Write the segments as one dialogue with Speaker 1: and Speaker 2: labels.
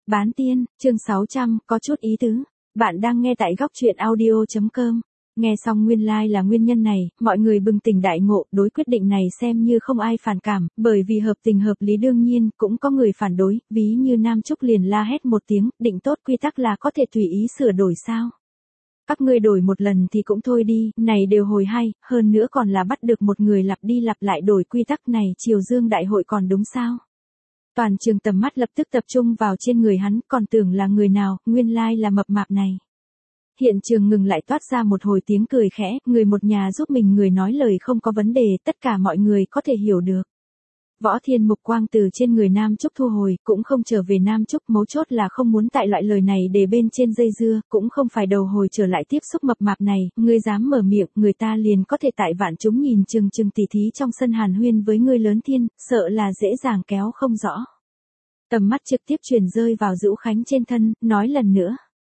Speaker 1: Bán tiên, chương 600, có chút ý tứ. Bạn đang nghe tại góc truyện audio.com. Nghe xong nguyên là nguyên nhân này, mọi người bừng tỉnh đại ngộ, đối quyết định này xem như không ai phản cảm, bởi vì hợp tình hợp lý đương nhiên, cũng có người phản đối, ví như Nam Trúc liền la hét một tiếng, định tốt quy tắc là có thể tùy ý sửa đổi sao. Các ngươi đổi một lần thì cũng thôi đi, này đều hồi hay, hơn nữa còn là bắt được một người lặp đi lặp lại đổi quy tắc này, Triều Dương đại hội còn đúng sao? Toàn trường tầm mắt lập tức tập trung vào trên người hắn, còn tưởng là người nào, nguyên lai là mập mạp này. Hiện trường ngừng lại toát ra một hồi tiếng cười khẽ, người một nhà giúp mình người nói lời không có vấn đề, tất cả mọi người có thể hiểu được. Võ Thiên mục quang từ trên người Nam Trúc thu hồi, cũng không trở về Nam Trúc, mấu chốt là không muốn tại loại lời này để bên trên dây dưa, cũng không phải đầu hồi trở lại tiếp xúc mập mạp này, ngươi dám mở miệng, người ta liền có thể tại vạn chúng nhìn chừng tỉ thí trong sân hàn huyên với ngươi lớn thiên, sợ là dễ dàng kéo không rõ. Tầm mắt trực tiếp truyền rơi vào Dữu Khánh trên thân, nói lần nữa.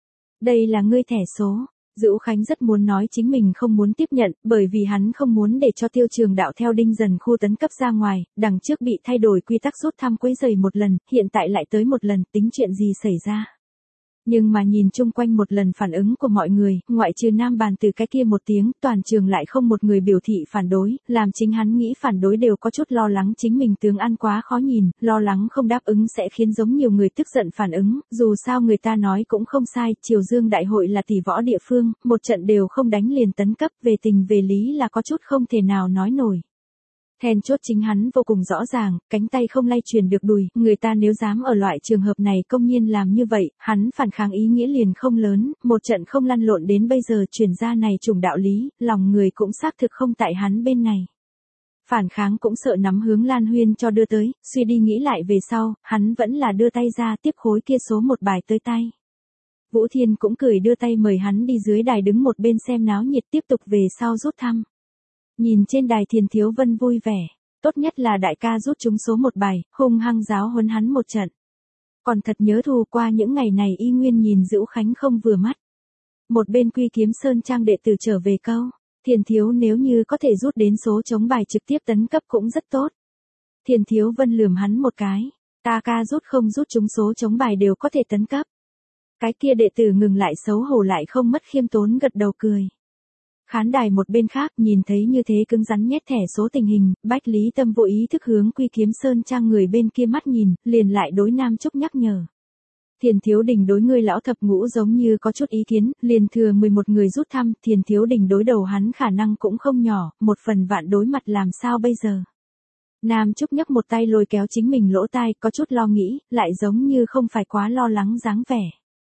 Speaker 1: Đây là ngươi thẻ số. Dữu Khánh rất muốn nói chính mình không muốn tiếp nhận, bởi vì hắn không muốn để cho Tiêu Trường Đạo theo Đinh Dần khu tấn cấp ra ngoài, đằng trước bị thay đổi quy tắc rút thăm quấy rầy một lần, hiện tại lại tới một lần, tính chuyện gì xảy ra. Nhưng mà nhìn chung quanh một lần phản ứng của mọi người, ngoại trừ Nam Bàn từ cái kia một tiếng, toàn trường lại không một người biểu thị phản đối, làm chính hắn nghĩ phản đối đều có chút lo lắng chính mình tướng ăn quá khó nhìn, lo lắng không đáp ứng sẽ khiến giống nhiều người tức giận phản ứng, dù sao người ta nói cũng không sai, Triều Dương đại hội là tỷ võ địa phương, một trận đều không đánh liền tấn cấp, về tình về lý là có chút không thể nào nói nổi. Then chốt chính hắn vô cùng rõ ràng, cánh tay không lay truyền được đùi, người ta nếu dám ở loại trường hợp này công nhiên làm như vậy, hắn phản kháng ý nghĩa liền không lớn, một trận không lăn lộn đến bây giờ truyền ra này trùng đạo lý, lòng người cũng xác thực không tại hắn bên này. Phản kháng cũng sợ nắm hướng Lan Huyên cho đưa tới, suy đi nghĩ lại về sau, hắn vẫn là đưa tay ra tiếp khối kia số một bài tới tay. Vũ Thiên cũng cười đưa tay mời hắn đi dưới đài đứng một bên xem náo nhiệt tiếp tục về sau rút thăm. Nhìn trên đài Thiền Thiếu Vân vui vẻ, tốt nhất là đại ca rút trúng số một bài, hung hăng giáo huấn hắn một trận. Còn thật nhớ thù qua những ngày này y nguyên nhìn Dữu Khánh không vừa mắt. Một bên Quy Kiếm Sơn trang đệ tử trở về câu, Thiền Thiếu nếu như có thể rút đến số trống bài trực tiếp tấn cấp cũng rất tốt. Thiền Thiếu Vân lườm hắn một cái, ta ca rút không rút trúng số trống bài đều có thể tấn cấp. Cái kia đệ tử ngừng lại xấu hổ lại không mất khiêm tốn gật đầu cười. Khán đài một bên khác nhìn thấy như thế cứng rắn nhét thẻ số tình hình, Bách Lý Tâm vô ý thức hướng Quy Kiếm Sơn trang người bên kia mắt nhìn, liền lại đối Nam Trúc nhắc nhở. Thiền Thiếu Đình đối ngươi lão thập ngũ giống như có chút ý kiến, liền thừa 11 người rút thăm, Thiền Thiếu Đình đối đầu hắn khả năng cũng không nhỏ, một phần vạn đối mặt làm sao bây giờ. Nam Trúc nhấc một tay lôi kéo chính mình lỗ tai, có chút lo nghĩ, lại giống như không phải quá lo lắng dáng vẻ.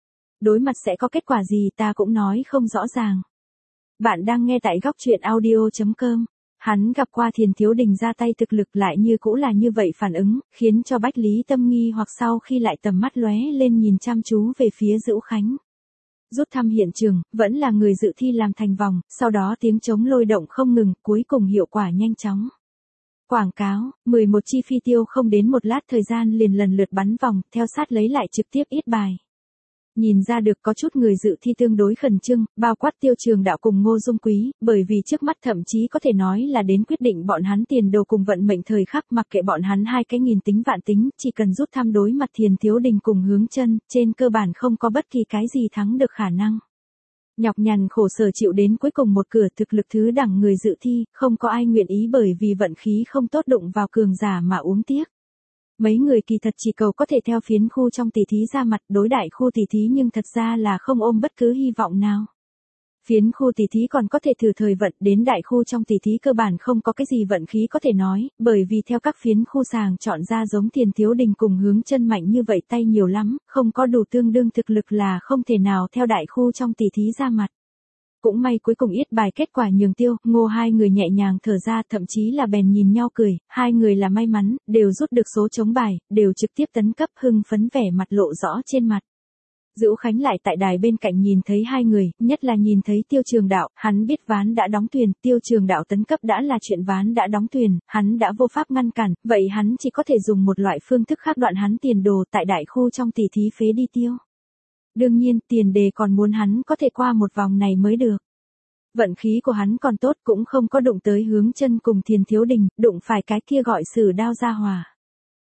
Speaker 1: Đối mặt sẽ có kết quả gì ta cũng nói không rõ ràng. Bạn đang nghe tại góc truyện audio.com. Hắn gặp qua Thiền Thiếu Đình ra tay thực lực lại như cũ là như vậy phản ứng, khiến cho Bách Lý Tâm nghi hoặc sau khi lại tầm mắt lóe lên nhìn chăm chú về phía Dữu Khánh. Rút thăm hiện trường, vẫn là người dự thi làm thành vòng, sau đó tiếng trống lôi động không ngừng, cuối cùng hiệu quả nhanh chóng. Quảng cáo, 11 chi phi tiêu không đến một lát thời gian liền lần lượt bắn vòng, theo sát lấy lại trực tiếp yết bài. Nhìn ra được có chút người dự thi tương đối khẩn trương, bao quát Tiêu Trường Đạo cùng Ngô Dung Quý, bởi vì trước mắt thậm chí có thể nói là đến quyết định bọn hắn tiền đồ cùng vận mệnh thời khắc, mặc kệ bọn hắn hai cái nghìn tính vạn tính, chỉ cần rút thăm đối mặt Thiền Thiếu Đình cùng Hướng Chân, trên cơ bản không có bất kỳ cái gì thắng được khả năng. Nhọc nhằn khổ sở chịu đến cuối cùng một cửa thực lực thứ đẳng người dự thi, không có ai nguyện ý bởi vì vận khí không tốt đụng vào cường giả mà uống tiếc. Mấy người kỳ thật chỉ cầu có thể theo phiến khu trong tỷ thí ra mặt đối đại khu tỷ thí nhưng thật ra là không ôm bất cứ hy vọng nào. Phiến khu tỷ thí còn có thể thử thời vận đến đại khu trong tỷ thí cơ bản không có cái gì vận khí có thể nói, bởi vì theo các phiến khu sàng chọn ra giống Thiền Thiếu Đình cùng Hướng Chân mạnh như vậy tay nhiều lắm, không có đủ tương đương thực lực là không thể nào theo đại khu trong tỷ thí ra mặt. Cũng may cuối cùng yết bài kết quả nhường Tiêu, Ngô hai người nhẹ nhàng thở ra thậm chí là bèn nhìn nhau cười, hai người là may mắn, đều rút được số trống bài, đều trực tiếp tấn cấp hưng phấn vẻ mặt lộ rõ trên mặt. Dữu Khánh lại tại đài bên cạnh nhìn thấy hai người, nhất là nhìn thấy Tiêu Trường Đạo, hắn biết ván đã đóng thuyền, Tiêu Trường Đạo tấn cấp đã là chuyện ván đã đóng thuyền, hắn đã vô pháp ngăn cản, vậy hắn chỉ có thể dùng một loại phương thức khác đoạn hắn tiền đồ tại đại khu trong tỷ thí phế đi Tiêu. Đương nhiên, tiền đề còn muốn hắn có thể qua một vòng này mới được. Vận khí của hắn còn tốt cũng không có đụng tới Hướng Chân cùng Thiền Thiếu Đình, đụng phải cái kia gọi Sử Đao gia hỏa.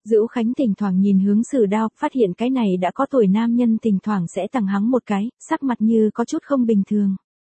Speaker 1: Dữu Khánh thỉnh thoảng nhìn hướng Sử Đao, phát hiện cái này đã có tuổi nam nhân thỉnh thoảng sẽ tằng hắng một cái, sắc mặt như có chút không bình thường.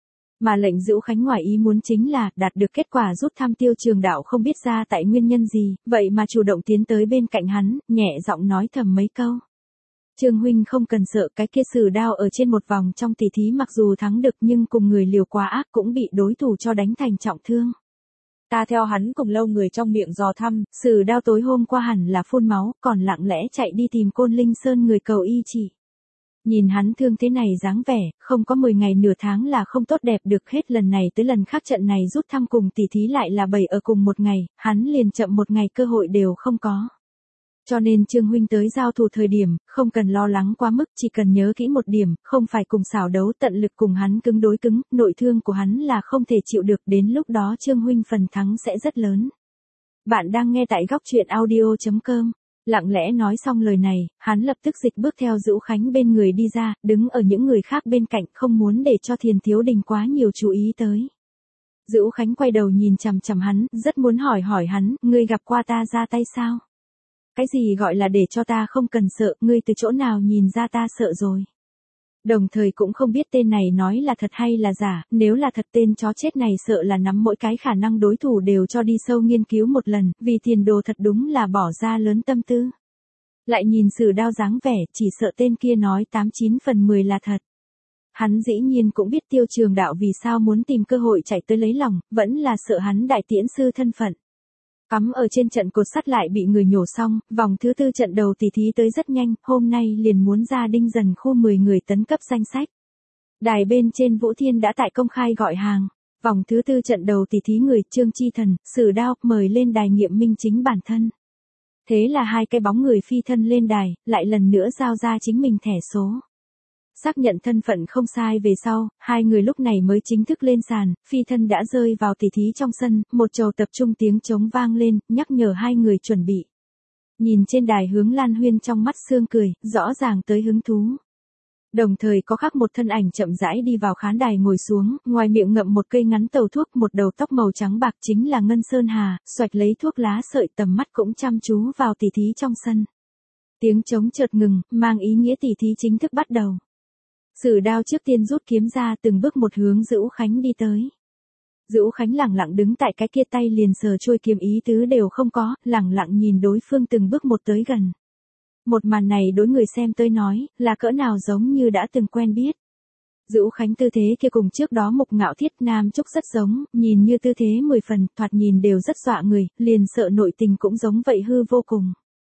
Speaker 1: Mà lệnh Dữu Khánh ngoài ý muốn chính là, đạt được kết quả rút thăm Tiêu Trường Đạo không biết ra tại nguyên nhân gì, vậy mà chủ động tiến tới bên cạnh hắn, nhẹ giọng nói thầm mấy câu. Trương huynh không cần sợ, cái kia Sử Đao ở trên một vòng trong tỷ thí mặc dù thắng được nhưng cùng người liều quá ác cũng bị đối thủ cho đánh thành trọng thương.
Speaker 2: Ta theo hắn cùng lâu người trong miệng dò thăm,
Speaker 1: Sử Đao tối hôm qua hẳn là phun máu, còn lặng lẽ chạy đi tìm Côn Linh Sơn người cầu y chỉ. Nhìn hắn thương thế này dáng vẻ, không có 10 ngày nửa tháng là không tốt đẹp được, hết lần này tới lần khác trận này rút thăm cùng tỷ thí lại là 7 ở cùng một ngày, hắn liền chậm một ngày cơ hội đều không có. Cho nên Trương huynh tới giao thủ thời điểm, không cần lo lắng quá mức, chỉ cần nhớ kỹ một điểm, không phải cùng xảo đấu, tận lực cùng hắn cứng đối cứng, nội thương của hắn là không thể chịu được, đến lúc đó Trương huynh phần thắng sẽ rất lớn. Bạn đang nghe tại góc truyện audio.com. Lặng lẽ nói xong lời này, hắn lập tức dịch bước theo Dữu Khánh bên người đi ra, đứng ở những người khác bên cạnh, không muốn để cho Thiền Thiếu Đình quá nhiều chú ý tới. Dữu Khánh quay đầu nhìn chằm chằm hắn, rất muốn hỏi hắn, ngươi gặp qua ta ra tay sao? Cái gì gọi là để cho ta không cần sợ, ngươi từ chỗ nào nhìn ra ta sợ rồi? Đồng thời cũng không biết tên này nói là thật hay là giả, nếu là thật tên chó chết này sợ là nắm mỗi cái khả năng đối thủ đều cho đi sâu nghiên cứu một lần, vì tiền đồ thật đúng là bỏ ra lớn tâm tư. Lại nhìn Sử Đao dáng vẻ, chỉ sợ tên kia nói 89 phần 10 là thật. Hắn dĩ nhiên cũng biết Tiêu Trường Đạo vì sao muốn tìm cơ hội chạy tới lấy lòng, vẫn là sợ hắn đại tiễn sư thân phận. Cắm ở trên trận cột sắt lại bị người nhổ xong, vòng thứ 4 trận đầu tỷ thí tới rất nhanh, hôm nay liền muốn ra Đinh Dần khu 10 người tấn cấp danh sách. Đài bên trên Vũ Thiên đã tại công khai gọi hàng. Vòng thứ 4 trận đầu tỷ thí người Trương Chi Thần, Sử Đao mời lên đài nghiệm minh chính bản thân. Thế là hai cái bóng người phi thân lên đài, lại lần nữa giao ra chính mình thẻ số. Xác nhận thân phận không sai về sau, hai người lúc này mới chính thức lên sàn, phi thân đã rơi vào tỷ thí trong sân, một chầu tập trung tiếng trống vang lên, nhắc nhở hai người chuẩn bị. Nhìn trên đài Hướng Lan Huyên trong mắt sương cười, rõ ràng tới hứng thú. Đồng thời có khác một thân ảnh chậm rãi đi vào khán đài ngồi xuống, ngoài miệng ngậm một cây ngắn tàu thuốc, một đầu tóc màu trắng bạc chính là Ngân Sơn Hà, xoạch lấy thuốc lá sợi, tầm mắt cũng chăm chú vào tỷ thí trong sân. Tiếng trống chợt ngừng, mang ý nghĩa tỷ thí chính thức bắt đầu. Sử Đao trước tiên rút kiếm ra, từng bước một hướng Dữu Khánh đi tới. Dữu Khánh lẳng lặng đứng tại cái kia, tay liền sờ trôi kiếm, ý tứ đều không có, lẳng lặng nhìn đối phương từng bước một tới gần. Một màn này đối người xem tới nói, là cỡ nào giống như đã từng quen biết. Dữu Khánh tư thế kia cùng trước đó Mục Ngạo Thiết Nam Trúc rất giống, nhìn như tư thế 10 phần, thoạt nhìn đều rất dọa người, liền sợ nội tình cũng giống vậy hư vô cùng.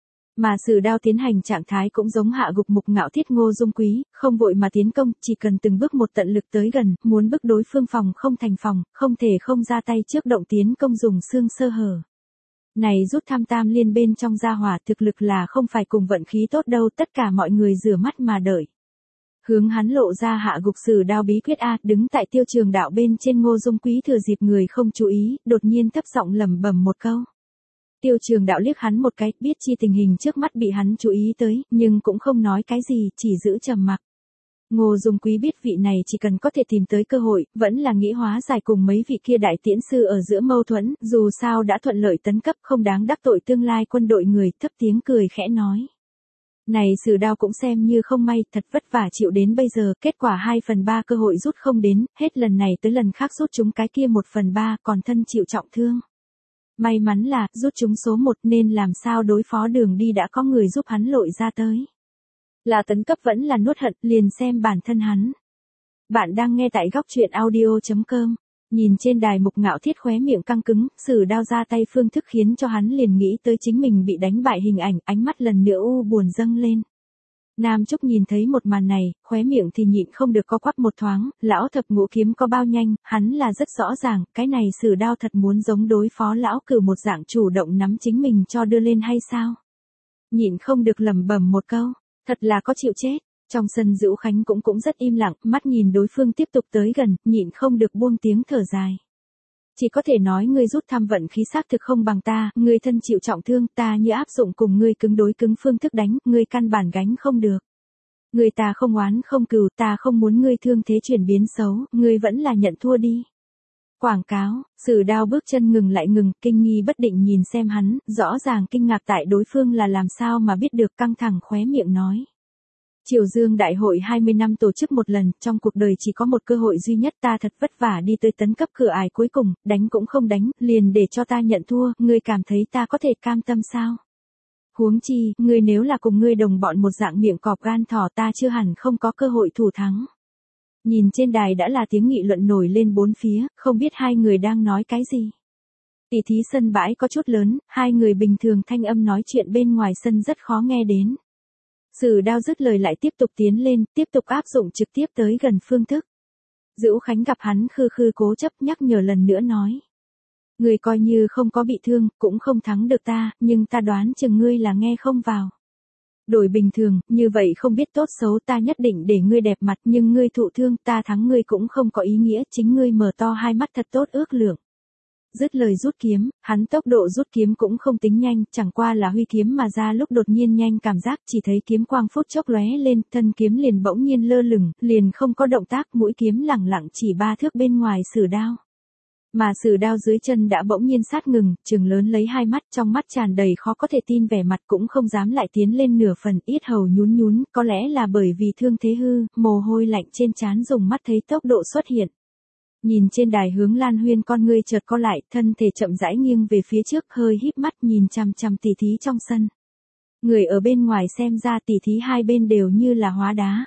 Speaker 1: Mà Sử Đao tiến hành trạng thái cũng giống hạ gục Mục Ngạo Thiết Ngô Dung Quý, không vội mà tiến công, chỉ cần từng bước một tận lực tới gần, muốn bức đối phương phòng không thành phòng, không thể không ra tay trước động tiến công dùng xương sơ hở. Này rút thăm tam liên bên trong gia hỏa thực lực là không phải cùng vận khí tốt đâu, tất cả mọi người rửa mắt mà đợi. Hướng hắn lộ ra hạ gục Sử Đao bí quyết A, đứng tại Tiêu Trường Đạo bên trên Ngô Dung Quý thừa dịp người không chú ý, đột nhiên thấp giọng lẩm bẩm một câu. Tiêu Trường Đạo liếc hắn một cái, biết chi tình hình trước mắt bị hắn chú ý tới, nhưng cũng không nói cái gì, chỉ giữ trầm mặc. Ngô Dung Quý biết vị này chỉ cần có thể tìm tới cơ hội, vẫn là nghĩ hóa giải cùng mấy vị kia đại tiễn sư ở giữa mâu thuẫn, dù sao đã thuận lợi tấn cấp, không đáng đắc tội tương lai quân đội người, thấp tiếng cười khẽ nói. Này Sử Đao cũng xem như không may, thật vất vả chịu đến bây giờ, kết quả 2/3 cơ hội rút không đến, hết lần này tới lần khác rút chúng cái kia 1/3, còn thân chịu trọng thương. May mắn là, rút chúng số 1 nên làm sao đối phó đường đi đã có người giúp hắn lội ra tới. Là tấn cấp vẫn là nuốt hận, liền xem bản thân hắn. Bạn đang nghe tại góc truyện audio.com. Nhìn trên đài Mục Ngạo Thiết khóe miệng căng cứng, Sử Đao ra tay phương thức khiến cho hắn liền nghĩ tới chính mình bị đánh bại hình ảnh, ánh mắt lần nữa u buồn dâng lên. Nam Trúc nhìn thấy một màn này, khóe miệng thì nhịn không được co quắp một thoáng, lão thập ngũ kiếm có bao nhanh, hắn là rất rõ ràng, cái này Sử Đao thật muốn giống đối phó lão cửu một dạng chủ động nắm chính mình cho đưa lên hay sao? Nhịn không được lẩm bẩm một câu, thật là có chịu chết. Trong sân Dữu Khánh cũng rất im lặng, mắt nhìn đối phương tiếp tục tới gần, nhịn không được buông tiếng thở dài. Chỉ có thể nói ngươi rút thăm vận khí xác thực không bằng ta, ngươi thân chịu trọng thương, ta như áp dụng cùng ngươi cứng đối cứng phương thức đánh, ngươi căn bản gánh không được. Ngươi ta không oán không cừu, ta không muốn ngươi thương thế chuyển biến xấu, ngươi vẫn là nhận thua đi. Quảng cáo, Sử Đao bước chân ngừng lại ngừng, kinh nghi bất định nhìn xem hắn, rõ ràng kinh ngạc tại đối phương là làm sao mà biết được, căng thẳng khóe miệng nói. Triều Dương Đại hội 20 năm tổ chức một lần, trong cuộc đời chỉ có một cơ hội duy nhất, ta thật vất vả đi tới tấn cấp cửa ải cuối cùng, đánh cũng không đánh, liền để cho ta nhận thua, ngươi cảm thấy ta có thể cam tâm sao? Huống chi, ngươi nếu là cùng ngươi đồng bọn một dạng miệng cọp gan thỏ, ta chưa hẳn không có cơ hội thủ thắng. Nhìn trên đài đã là tiếng nghị luận nổi lên bốn phía, không biết hai người đang nói cái gì. Tỷ thí sân bãi có chút lớn, hai người bình thường thanh âm nói chuyện bên ngoài sân rất khó nghe đến. Sử Đao dứt lời lại tiếp tục tiến lên, tiếp tục áp dụng trực tiếp tới gần phương thức. Dữu Khánh gặp hắn khư khư cố chấp nhắc nhở lần nữa nói. Ngươi coi như không có bị thương, cũng không thắng được ta, nhưng ta đoán chừng ngươi là nghe không vào. Đổi bình thường, như vậy không biết tốt xấu ta nhất định để ngươi đẹp mặt, nhưng ngươi thụ thương, ta thắng ngươi cũng không có ý nghĩa, chính ngươi mở to hai mắt thật tốt ước lượng. Dứt lời rút kiếm, hắn tốc độ rút kiếm cũng không tính nhanh, chẳng qua là huy kiếm mà ra lúc đột nhiên nhanh cảm giác, chỉ thấy kiếm quang phút chốc lóe lên, thân kiếm liền bỗng nhiên lơ lửng, liền không có động tác, mũi kiếm lẳng lặng chỉ 3 thước bên ngoài Sử Đao. Mà Sử Đao dưới chân đã bỗng nhiên sát ngừng, trừng lớn lấy hai mắt, trong mắt tràn đầy khó có thể tin vẻ mặt, cũng không dám lại tiến lên nửa phần, yết hầu nhún nhún, có lẽ là bởi vì thương thế hư, mồ hôi lạnh trên trán dùng mắt thấy tốc độ xuất hiện. Nhìn trên đài Hướng Lan Huyên con ngươi chợt co lại, thân thể chậm rãi nghiêng về phía trước, hơi híp mắt nhìn chằm chằm tỷ thí trong sân. Người ở bên ngoài xem ra tỷ thí hai bên đều như là hóa đá.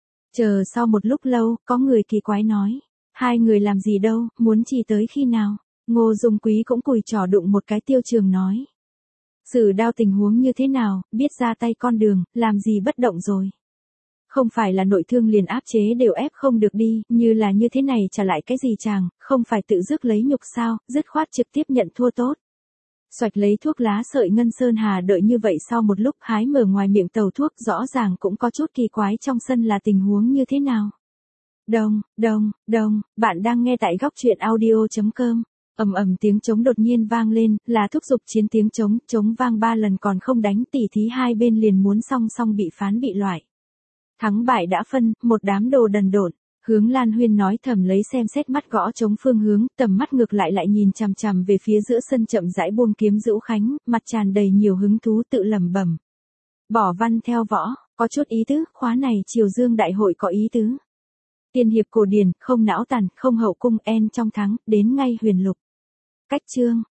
Speaker 1: Chờ sau một lúc lâu, có người kỳ quái nói. Hai người làm gì đâu, muốn chỉ tới khi nào? Ngô Dung Quý cũng cùi trỏ đụng một cái Tiêu Trường nói. Sử Đao tình huống như thế nào, biết ra tay con đường, làm gì bất động rồi. Không phải là nội thương liền áp chế đều ép không được đi, như là như thế này trả lại cái gì chàng, không phải tự dứt lấy nhục sao, dứt khoát trực tiếp nhận thua tốt. Xoạch lấy thuốc lá sợi Ngân Sơn Hà đợi như vậy sau một lúc hái mở ngoài miệng tàu thuốc rõ ràng cũng có chút kỳ quái trong sân là tình huống như thế nào. Đông, bạn đang nghe tại góc truyện audio.com. Ầm tiếng trống đột nhiên vang lên, là thúc giục chiến tiếng trống vang 3 lần còn không đánh, tỷ thí hai bên liền muốn song song bị phán bị loại. Thắng bại đã phân, một đám đồ đần độn. Hướng Lan Huyên nói thầm lấy xem xét mắt gõ trống phương hướng, tầm mắt ngược lại nhìn chằm chằm về phía giữa sân chậm rãi buông kiếm Dữu Khánh, mặt tràn đầy nhiều hứng thú tự lẩm bẩm. Bỏ văn theo võ, có chút ý tứ, khóa này Triều Dương Đại hội có ý tứ. Tiên hiệp cổ điển, không não tàn, không hậu cung, en trong thắng, đến ngay huyền lục. Cách chương.